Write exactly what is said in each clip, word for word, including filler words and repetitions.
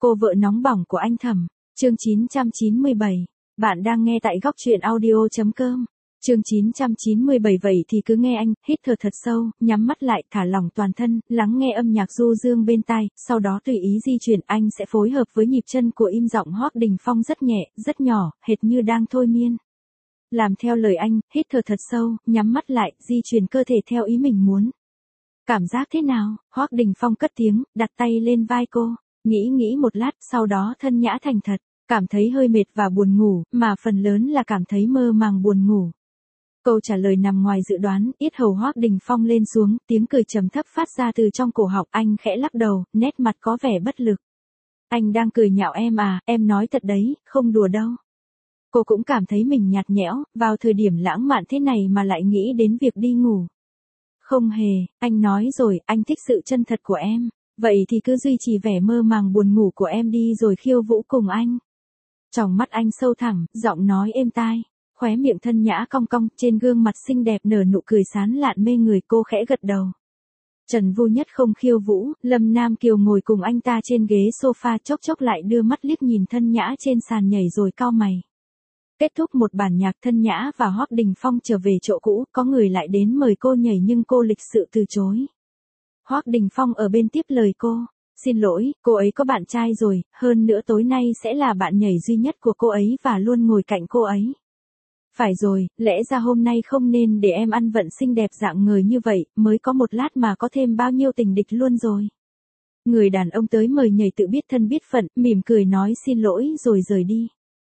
Cô vợ nóng bỏng của anh Thẩm, chương chín trăm chín mươi bảy. Bạn đang nghe tại góc truyện audio.com. Chương chín trăm chín mươi bảy. Vậy thì cứ nghe anh, hít thở thật sâu, nhắm mắt lại, thả lỏng toàn thân, lắng nghe âm nhạc du dương bên tai, sau đó tùy ý di chuyển, anh sẽ phối hợp với nhịp chân của im giọng Hoác Đình Phong rất nhẹ, rất nhỏ, hệt như đang thôi miên. Làm theo lời anh, hít thở thật sâu, nhắm mắt lại, di chuyển cơ thể theo ý mình muốn. Cảm giác thế nào? Hoác Đình Phong cất tiếng, đặt tay lên vai cô. Nghĩ nghĩ một lát, sau đó thân nhã thành thật, cảm thấy hơi mệt và buồn ngủ, mà phần lớn là cảm thấy mơ màng buồn ngủ. Câu trả lời nằm ngoài dự đoán, yết hầu Hoác Đình Phong lên xuống, tiếng cười trầm thấp phát ra từ trong cổ họng, anh khẽ lắc đầu, nét mặt có vẻ bất lực. Anh đang cười nhạo em à, em nói thật đấy, không đùa đâu. Cô cũng cảm thấy mình nhạt nhẽo, vào thời điểm lãng mạn thế này mà lại nghĩ đến việc đi ngủ. Không hề, anh nói rồi, anh thích sự chân thật của em. Vậy thì cứ duy trì vẻ mơ màng buồn ngủ của em đi rồi khiêu vũ cùng anh. Tròng mắt anh sâu thẳm, giọng nói êm tai, khóe miệng thân nhã cong cong, trên gương mặt xinh đẹp nở nụ cười sán lạn mê người, cô khẽ gật đầu. Trần Vu Nhất không khiêu vũ, Lâm Nam Kiều ngồi cùng anh ta trên ghế sofa, chốc chốc lại đưa mắt liếc nhìn thân nhã trên sàn nhảy rồi cau mày. Kết thúc một bản nhạc, thân nhã và Hoác Đình Phong trở về chỗ cũ, có người lại đến mời cô nhảy nhưng cô lịch sự từ chối. Hoác Đình Phong ở bên tiếp lời cô, xin lỗi, cô ấy có bạn trai rồi, hơn nữa tối nay sẽ là bạn nhảy duy nhất của cô ấy và luôn ngồi cạnh cô ấy. Phải rồi, lẽ ra hôm nay không nên để em ăn vận xinh đẹp dạng người như vậy, mới có một lát mà có thêm bao nhiêu tình địch luôn rồi. Người đàn ông tới mời nhảy tự biết thân biết phận, mỉm cười nói xin lỗi rồi rời đi.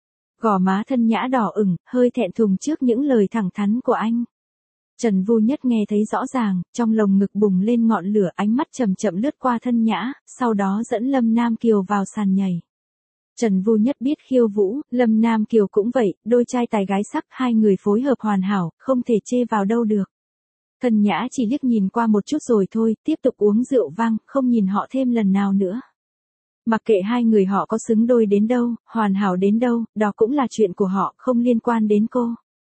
Gò má thân nhã đỏ ửng, hơi thẹn thùng trước những lời thẳng thắn của anh. Trần Vu Nhất nghe thấy rõ ràng, trong lồng ngực bùng lên ngọn lửa, ánh mắt chậm chậm lướt qua thân nhã, sau đó dẫn Lâm Nam Kiều vào sàn nhảy. Trần Vu Nhất biết khiêu vũ, Lâm Nam Kiều cũng vậy, đôi trai tài gái sắc, hai người phối hợp hoàn hảo, không thể chê vào đâu được. Thân nhã chỉ liếc nhìn qua một chút rồi thôi, tiếp tục uống rượu vang, không nhìn họ thêm lần nào nữa. Mặc kệ hai người họ có xứng đôi đến đâu, hoàn hảo đến đâu, đó cũng là chuyện của họ, không liên quan đến cô.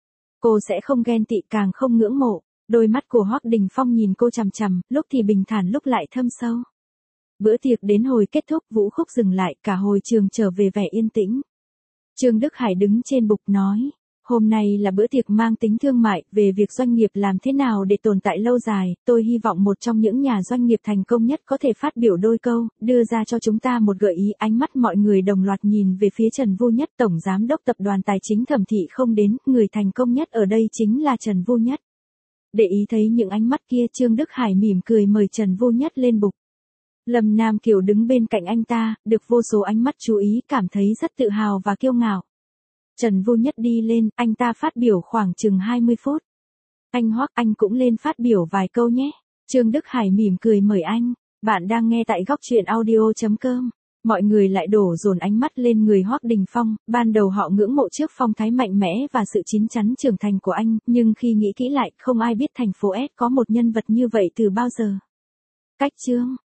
Cô sẽ không ghen tị, càng không ngưỡng mộ. Đôi mắt của Hoác Đình Phong nhìn cô chằm chằm, lúc thì bình thản lúc lại thâm sâu. Bữa tiệc đến hồi kết thúc, vũ khúc dừng lại, cả hồi trường trở về vẻ yên tĩnh. Trương Đức Hải đứng trên bục nói, hôm nay là bữa tiệc mang tính thương mại, về việc doanh nghiệp làm thế nào để tồn tại lâu dài, tôi hy vọng một trong những nhà doanh nghiệp thành công nhất có thể phát biểu đôi câu, đưa ra cho chúng ta một gợi ý. Ánh mắt mọi người đồng loạt nhìn về phía Trần Vu Nhất, Tổng Giám đốc Tập đoàn Tài chính Thẩm Thị không đến, người thành công nhất ở đây chính là Trần Vu Nhất. Để ý thấy những ánh mắt kia, Trương Đức Hải mỉm cười mời Trần Vu Nhất lên bục. Lâm Nam Kiều đứng bên cạnh anh ta, được vô số ánh mắt chú ý, cảm thấy rất tự hào và kiêu ngạo. Trần Vu Nhất đi lên, anh ta phát biểu khoảng chừng hai mươi phút. Anh Hoác, anh cũng lên phát biểu vài câu nhé. Trương Đức Hải mỉm cười mời anh. Bạn đang nghe tại góc truyện audio.com. Mọi người lại đổ dồn ánh mắt lên người Hoác Đình Phong, ban đầu họ ngưỡng mộ trước phong thái mạnh mẽ và sự chín chắn trưởng thành của anh, nhưng khi nghĩ kỹ lại, không ai biết thành phố S có một nhân vật như vậy từ bao giờ. Cách chương